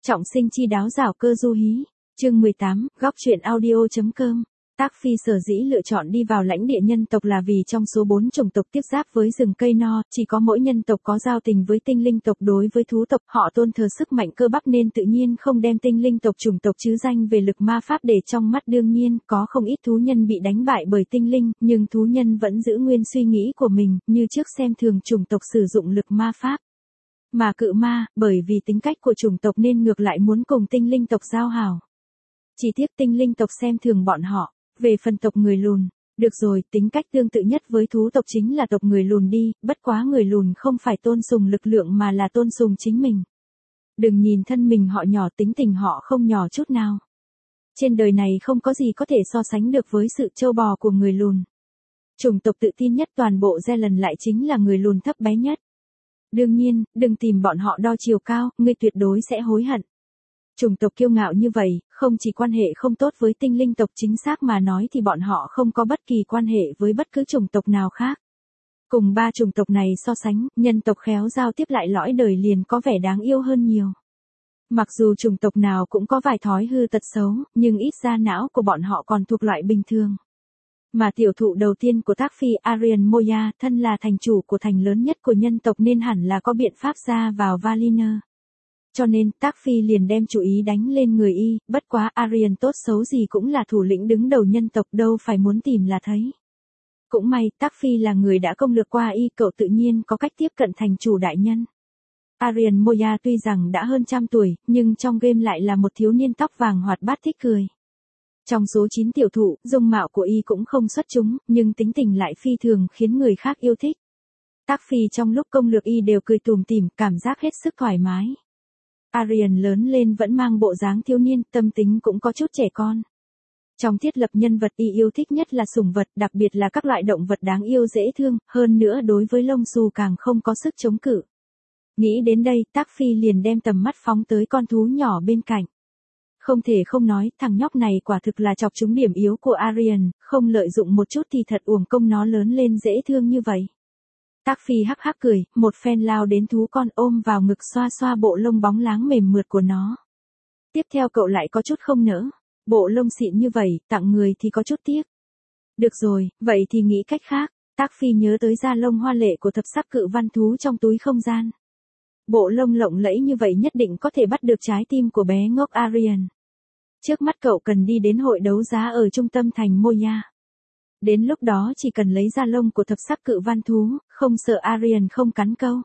Trọng sinh chi đáo giảo cơ du hí. Chương 18, góc truyện audio.com. Tác Phi sở dĩ lựa chọn đi vào lãnh địa nhân tộc là vì trong số 4 chủng tộc tiếp giáp với rừng cây no, chỉ có mỗi nhân tộc có giao tình với tinh linh tộc. Đối với thú tộc, họ tôn thờ sức mạnh cơ bắp nên tự nhiên không đem tinh linh tộc chủng tộc chứ danh về lực ma pháp để trong mắt. Đương nhiên, có không ít thú nhân bị đánh bại bởi tinh linh, nhưng thú nhân vẫn giữ nguyên suy nghĩ của mình, như trước xem thường chủng tộc sử dụng lực ma pháp. Mà cự ma, bởi vì tính cách của chủng tộc nên ngược lại muốn cùng tinh linh tộc giao hảo. Chỉ tiếc tinh linh tộc xem thường bọn họ. Về phần tộc người lùn, được rồi, tính cách tương tự nhất với thú tộc chính là tộc người lùn đi, bất quá người lùn không phải tôn sùng lực lượng mà là tôn sùng chính mình. Đừng nhìn thân mình họ nhỏ, tính tình họ không nhỏ chút nào. Trên đời này không có gì có thể so sánh được với sự trâu bò của người lùn. Chủng tộc tự tin nhất toàn bộ Zealand lại chính là người lùn thấp bé nhất. Đương nhiên, đừng tìm bọn họ đo chiều cao, ngươi tuyệt đối sẽ hối hận. Chủng tộc kiêu ngạo như vậy, không chỉ quan hệ không tốt với tinh linh tộc, chính xác mà nói thì bọn họ không có bất kỳ quan hệ với bất cứ chủng tộc nào khác. Cùng ba chủng tộc này so sánh, nhân tộc khéo giao tiếp lại lõi đời liền có vẻ đáng yêu hơn nhiều. Mặc dù chủng tộc nào cũng có vài thói hư tật xấu, nhưng ít ra não của bọn họ còn thuộc loại bình thường. Mà tiểu thụ đầu tiên của Tác Phi, Arian Moya, thân là thành chủ của thành lớn nhất của nhân tộc nên hẳn là có biện pháp ra vào Valinor. Cho nên, Tác Phi liền đem chú ý đánh lên người y, bất quá Arian tốt xấu gì cũng là thủ lĩnh đứng đầu nhân tộc, đâu phải muốn tìm là thấy. Cũng may, Tác Phi là người đã công lược qua y, cậu tự nhiên có cách tiếp cận thành chủ đại nhân. Arian Moya tuy rằng đã hơn trăm tuổi, nhưng trong game lại là một thiếu niên tóc vàng hoạt bát thích cười. Trong số 9 tiểu thụ, dung mạo của y cũng không xuất chúng, nhưng tính tình lại phi thường khiến người khác yêu thích. Tác Phi trong lúc công lược y đều cười tủm tỉm, cảm giác hết sức thoải mái. Arian lớn lên vẫn mang bộ dáng thiếu niên, tâm tính cũng có chút trẻ con. Trong thiết lập nhân vật y yêu thích nhất là sủng vật, đặc biệt là các loại động vật đáng yêu dễ thương, hơn nữa đối với lông xù càng không có sức chống cự. Nghĩ đến đây, Tác Phi liền đem tầm mắt phóng tới con thú nhỏ bên cạnh. Không thể không nói, thằng nhóc này quả thực là chọc trúng điểm yếu của Arian, không lợi dụng một chút thì thật uổng công nó lớn lên dễ thương như vậy. Tác Phi hắc hắc cười, một phen lao đến thú con ôm vào ngực xoa xoa bộ lông bóng láng mềm mượt của nó. Tiếp theo cậu lại có chút không nỡ. Bộ lông xịn như vậy, tặng người thì có chút tiếc. Được rồi, vậy thì nghĩ cách khác. Tác Phi nhớ tới da lông hoa lệ của thập sắc cự văn thú trong túi không gian. Bộ lông lộng lẫy như vậy nhất định có thể bắt được trái tim của bé ngốc Arian. Trước mắt cậu cần đi đến hội đấu giá ở trung tâm thành Moya. Đến lúc đó chỉ cần lấy da lông của thập sắc cự văn thú, không sợ Arian không cắn câu.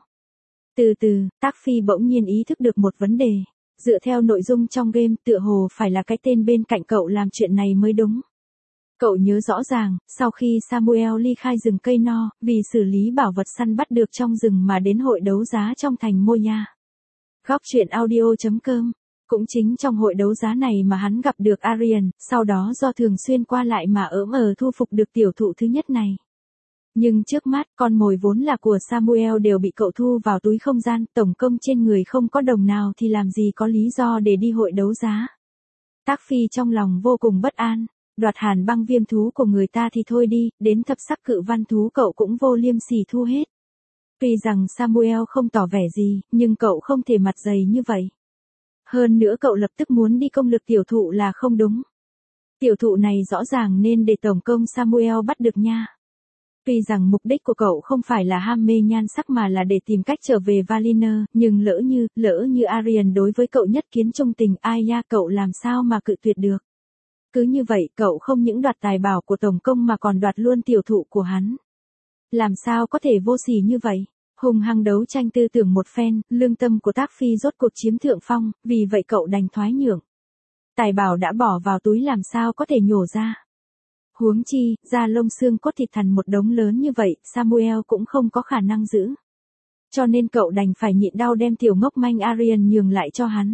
Từ từ, Tác Phi bỗng nhiên ý thức được một vấn đề. Dựa theo nội dung trong game, tựa hồ phải là cái tên bên cạnh cậu làm chuyện này mới đúng. Cậu nhớ rõ ràng, sau khi Samuel ly khai rừng cây no, vì xử lý bảo vật săn bắt được trong rừng mà đến hội đấu giá trong thành Moya. Góc truyện audio.com. Cũng chính trong hội đấu giá này mà hắn gặp được Arian, sau đó do thường xuyên qua lại mà thu phục được tiểu thụ thứ nhất này. Nhưng trước mắt, con mồi vốn là của Samuel đều bị cậu thu vào túi không gian, tổng công trên người không có đồng nào thì làm gì có lý do để đi hội đấu giá. Tác Phi trong lòng vô cùng bất an, đoạt hàn băng viêm thú của người ta thì thôi đi, đến thập sắc cự văn thú cậu cũng vô liêm sỉ thu hết. Tuy rằng Samuel không tỏ vẻ gì, nhưng cậu không thể mặt dày như vậy. Hơn nữa cậu lập tức muốn đi công lược tiểu thụ là không đúng. Tiểu thụ này rõ ràng nên để tổng công Samuel bắt được nha. Tuy rằng mục đích của cậu không phải là ham mê nhan sắc mà là để tìm cách trở về Valinor, nhưng lỡ như Arian đối với cậu nhất kiến trung tình, ai nha, cậu làm sao mà cự tuyệt được. Cứ như vậy cậu không những đoạt tài bảo của tổng công mà còn đoạt luôn tiểu thụ của hắn. Làm sao có thể vô sỉ như vậy? Hùng hăng đấu tranh tư tưởng một phen, lương tâm của Tác Phi rốt cuộc chiếm thượng phong, vì vậy cậu đành thoái nhượng. Tài bảo đã bỏ vào túi làm sao có thể nhổ ra. Huống chi, da lông xương cốt thịt thằn một đống lớn như vậy, Samuel cũng không có khả năng giữ. Cho nên cậu đành phải nhịn đau đem tiểu ngốc manh Arian nhường lại cho hắn.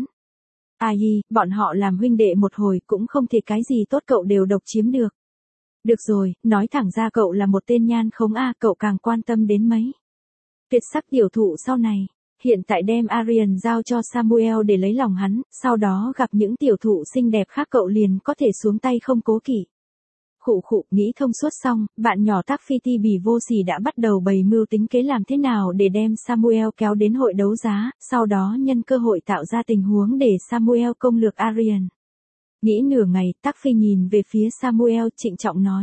Bọn họ làm huynh đệ một hồi cũng không thể cái gì tốt cậu đều độc chiếm được. Được rồi, nói thẳng ra cậu là một tên nhan khống cậu càng quan tâm đến mấy. Tuyệt sắc tiểu thụ sau này, hiện tại đem Arian giao cho Samuel để lấy lòng hắn, sau đó gặp những tiểu thụ xinh đẹp khác cậu liền có thể xuống tay không cố kỵ. Khụ khụ, nghĩ thông suốt xong, bạn nhỏ Tác Phi Ti Bỉ Vô Sỉ đã bắt đầu bày mưu tính kế làm thế nào để đem Samuel kéo đến hội đấu giá, sau đó nhân cơ hội tạo ra tình huống để Samuel công lược Arian. Nghĩ nửa ngày, Tác Phi nhìn về phía Samuel trịnh trọng nói.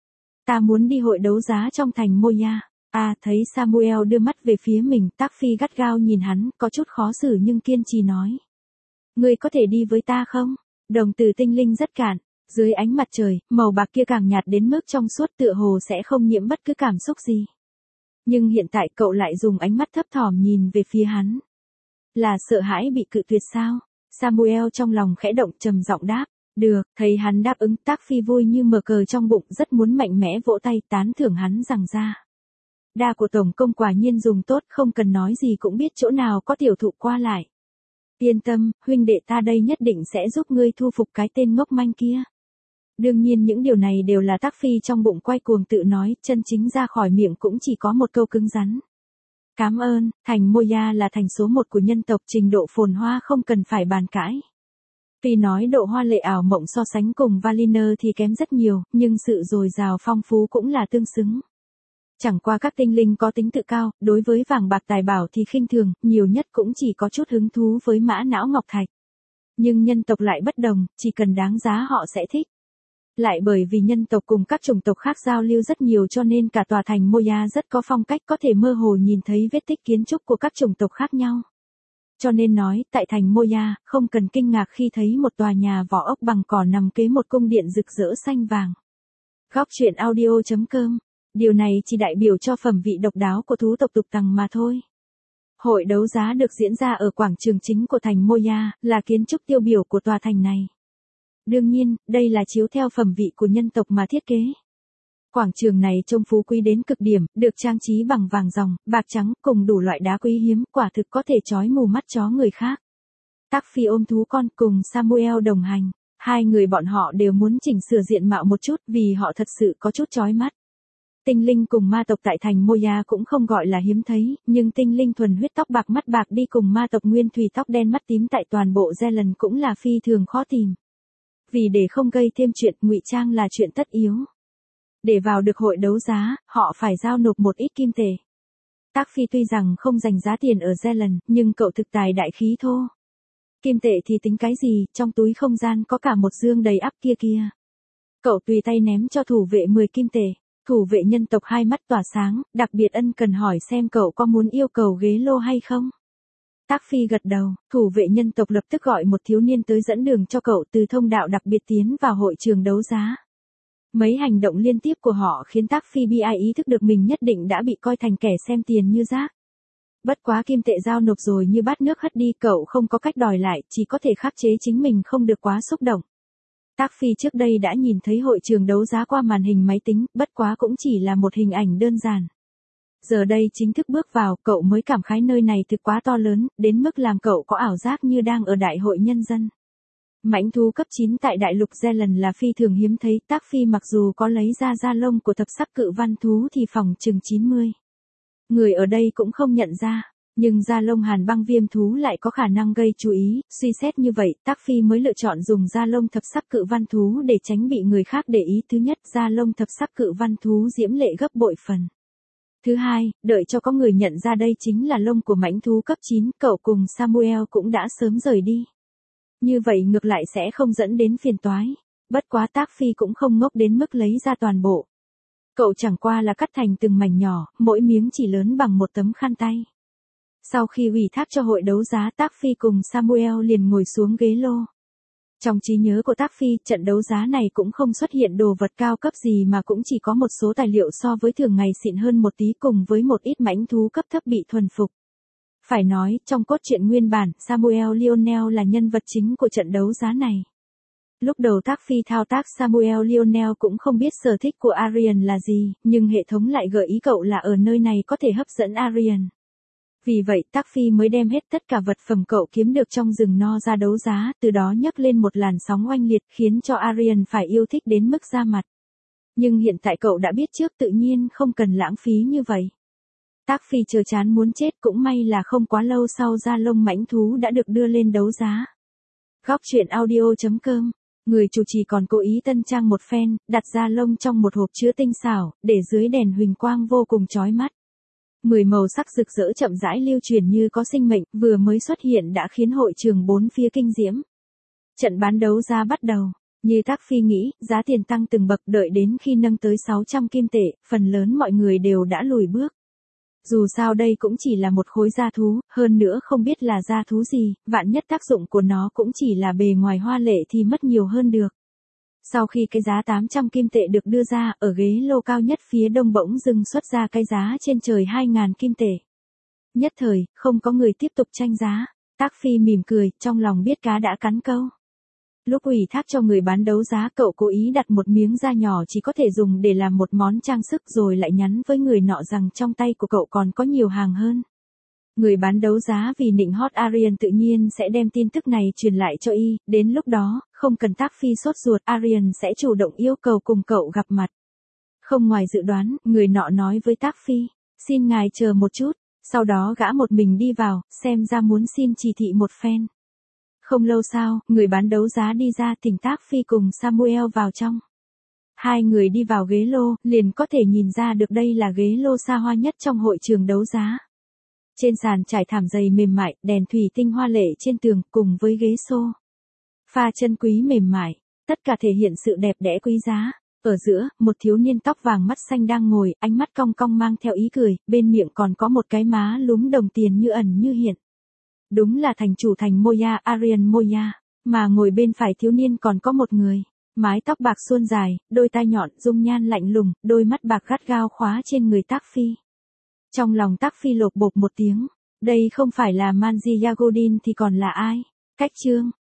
Ta muốn đi hội đấu giá trong thành Moya. Thấy Samuel đưa mắt về phía mình, Tác Phi gắt gao nhìn hắn, có chút khó xử nhưng kiên trì nói. Ngươi có thể đi với ta không? Đồng tử tinh linh rất cạn. Dưới ánh mặt trời, màu bạc kia càng nhạt đến mức trong suốt tựa hồ sẽ không nhiễm bất cứ cảm xúc gì. Nhưng hiện tại cậu lại dùng ánh mắt thấp thỏm nhìn về phía hắn. Là sợ hãi bị cự tuyệt sao? Samuel trong lòng khẽ động trầm giọng đáp. Được, thấy hắn đáp ứng, Tác Phi vui như mở cờ trong bụng, rất muốn mạnh mẽ vỗ tay tán thưởng hắn rằng ra. Đa của Tổng công quả nhiên dùng tốt, không cần nói gì cũng biết chỗ nào có tiểu thụ qua lại. Yên tâm, huynh đệ ta đây nhất định sẽ giúp ngươi thu phục cái tên ngốc manh kia. Đương nhiên những điều này đều là Tác Phi trong bụng quay cuồng tự nói, chân chính ra khỏi miệng cũng chỉ có một câu cứng rắn. Cảm ơn, thành Moya là thành số 1 của nhân tộc, trình độ phồn hoa không cần phải bàn cãi. Tuy nói độ hoa lệ ảo mộng so sánh cùng Valinor thì kém rất nhiều, nhưng sự dồi dào phong phú cũng là tương xứng. Chẳng qua các tinh linh có tính tự cao, đối với vàng bạc tài bảo thì khinh thường, nhiều nhất cũng chỉ có chút hứng thú với mã não ngọc thạch. Nhưng nhân tộc lại bất đồng, chỉ cần đáng giá họ sẽ thích. Lại bởi vì nhân tộc cùng các chủng tộc khác giao lưu rất nhiều cho nên cả tòa thành Moya rất có phong cách, có thể mơ hồ nhìn thấy vết tích kiến trúc của các chủng tộc khác nhau. Cho nên nói, tại thành Moya, không cần kinh ngạc khi thấy một tòa nhà vỏ ốc bằng cỏ nằm kế một cung điện rực rỡ xanh vàng. Góc truyện audio.com. Điều này chỉ đại biểu cho phẩm vị độc đáo của thú tộc tục tằng mà thôi. Hội đấu giá được diễn ra ở quảng trường chính của thành Moya, là kiến trúc tiêu biểu của tòa thành này. Đương nhiên, đây là chiếu theo phẩm vị của nhân tộc mà thiết kế. Quảng trường này trông phú quý đến cực điểm, được trang trí bằng vàng ròng, bạc trắng, cùng đủ loại đá quý hiếm, quả thực có thể chói mù mắt chó người khác. Tác Phi ôm thú con cùng Samuel đồng hành. Hai người bọn họ đều muốn chỉnh sửa diện mạo một chút vì họ thật sự có chút chói mắt. Tinh linh cùng ma tộc tại thành Moya cũng không gọi là hiếm thấy, nhưng tinh linh thuần huyết tóc bạc mắt bạc đi cùng ma tộc nguyên thủy tóc đen mắt tím tại toàn bộ Zealand cũng là phi thường khó tìm. Vì để không gây thêm chuyện, ngụy trang là chuyện tất yếu. Để vào được hội đấu giá, họ phải giao nộp một ít kim tệ. Tác Phi tuy rằng không dành giá tiền ở Zealand, nhưng cậu thực tài đại khí thô. Kim tệ thì tính cái gì, trong túi không gian có cả một dương đầy ắp kia kia. Cậu tùy tay ném cho thủ vệ 10 kim tệ. Thủ vệ nhân tộc hai mắt tỏa sáng, đặc biệt ân cần hỏi xem cậu có muốn yêu cầu ghế lô hay không. Tác Phi gật đầu, thủ vệ nhân tộc lập tức gọi một thiếu niên tới dẫn đường cho cậu từ thông đạo đặc biệt tiến vào hội trường đấu giá. Mấy hành động liên tiếp của họ khiến Tác Phi bi ai ý thức được mình nhất định đã bị coi thành kẻ xem tiền như rác. Bất quá kim tệ giao nộp rồi như bát nước hất đi, cậu không có cách đòi lại, chỉ có thể khắc chế chính mình không được quá xúc động. Tác Phi trước đây đã nhìn thấy hội trường đấu giá qua màn hình máy tính, bất quá cũng chỉ là một hình ảnh đơn giản. Giờ đây chính thức bước vào, cậu mới cảm khái nơi này thực quá to lớn, đến mức làm cậu có ảo giác như đang ở đại hội nhân dân. Mãnh thú cấp 9 tại đại lục Zealand là phi thường hiếm thấy, Tác Phi mặc dù có lấy ra da lông của thập sắc cự văn thú thì phòng chừng 90. Người ở đây cũng không nhận ra, nhưng da lông hàn băng viêm thú lại có khả năng gây chú ý, suy xét như vậy, Tác Phi mới lựa chọn dùng da lông thập sắc cự văn thú để tránh bị người khác để ý. Thứ nhất, da lông thập sắc cự văn thú diễm lệ gấp bội phần. Thứ hai, đợi cho có người nhận ra đây chính là lông của mãnh thú cấp 9, cậu cùng Samuel cũng đã sớm rời đi. Như vậy ngược lại sẽ không dẫn đến phiền toái. Bất quá Tác Phi cũng không ngốc đến mức lấy ra toàn bộ. Cậu chẳng qua là cắt thành từng mảnh nhỏ, mỗi miếng chỉ lớn bằng một tấm khăn tay. Sau khi ủy thác cho hội đấu giá, Tác Phi cùng Samuel liền ngồi xuống ghế lô. Trong trí nhớ của Tác Phi, trận đấu giá này cũng không xuất hiện đồ vật cao cấp gì mà cũng chỉ có một số tài liệu so với thường ngày xịn hơn một tí cùng với một ít mãnh thú cấp thấp bị thuần phục. Phải nói, trong cốt truyện nguyên bản, Samuel Lionel là nhân vật chính của trận đấu giá này. Lúc đầu Tác Phi thao tác Samuel Lionel cũng không biết sở thích của Arian là gì, nhưng hệ thống lại gợi ý cậu là ở nơi này có thể hấp dẫn Arian. Vì vậy Tác Phi mới đem hết tất cả vật phẩm cậu kiếm được trong rừng no ra đấu giá, từ đó nhấc lên một làn sóng oanh liệt khiến cho Arian phải yêu thích đến mức ra mặt. Nhưng hiện tại cậu đã biết trước tự nhiên không cần lãng phí như vậy. Tác Phi chờ chán muốn chết, cũng may là không quá lâu sau da lông mãnh thú đã được đưa lên đấu giá. Góc truyện audio.com Người chủ trì còn cố ý tân trang một phen, đặt da lông trong một hộp chứa tinh xảo, để dưới đèn huỳnh quang vô cùng chói mắt. 10 màu sắc rực rỡ chậm rãi lưu truyền như có sinh mệnh, vừa mới xuất hiện đã khiến hội trường bốn phía kinh diễm. Trận bán đấu giá bắt đầu. Như Tác Phi nghĩ, giá tiền tăng từng bậc, đợi đến khi nâng tới 600 kim tệ, phần lớn mọi người đều đã lùi bước. Dù sao đây cũng chỉ là một khối da thú, hơn nữa không biết là da thú gì, vạn nhất tác dụng của nó cũng chỉ là bề ngoài hoa lệ thì mất nhiều hơn được. Sau khi cái giá 800 kim tệ được đưa ra, ở ghế lô cao nhất phía đông bỗng dưng xuất ra cái giá trên trời 2.000 kim tệ. Nhất thời, không có người tiếp tục tranh giá. Tác Phi mỉm cười, trong lòng biết cá đã cắn câu. Lúc ủy thác cho người bán đấu giá, cậu cố ý đặt một miếng da nhỏ chỉ có thể dùng để làm một món trang sức, rồi lại nhắn với người nọ rằng trong tay của cậu còn có nhiều hàng hơn. Người bán đấu giá vì nịnh hót Arian tự nhiên sẽ đem tin tức này truyền lại cho y, đến lúc đó, không cần Tác Phi sốt ruột, Arian sẽ chủ động yêu cầu cùng cậu gặp mặt. Không ngoài dự đoán, người nọ nói với Tác Phi, xin ngài chờ một chút, sau đó gã một mình đi vào, xem ra muốn xin chỉ thị một phen. Không lâu sau, người bán đấu giá đi ra, thỉnh Tác Phi cùng Samuel vào trong. Hai người đi vào ghế lô, liền có thể nhìn ra được đây là ghế lô xa hoa nhất trong hội trường đấu giá. Trên sàn trải thảm dày mềm mại, đèn thủy tinh hoa lệ trên tường, cùng với ghế xô pha chân quý mềm mại, tất cả thể hiện sự đẹp đẽ quý giá. Ở giữa, một thiếu niên tóc vàng mắt xanh đang ngồi, ánh mắt cong cong mang theo ý cười, bên miệng còn có một cái má lúm đồng tiền như ẩn như hiện. Đúng là thành chủ thành Moya, Arian Moya, mà ngồi bên phải thiếu niên còn có một người. Mái tóc bạc suôn dài, đôi tai nhọn, dung nhan lạnh lùng, đôi mắt bạc gắt gao khóa trên người Tác Phi. Trong lòng Tác Phi lột bột một tiếng, đây không phải là Manji Yagodin thì còn là ai? Cách chương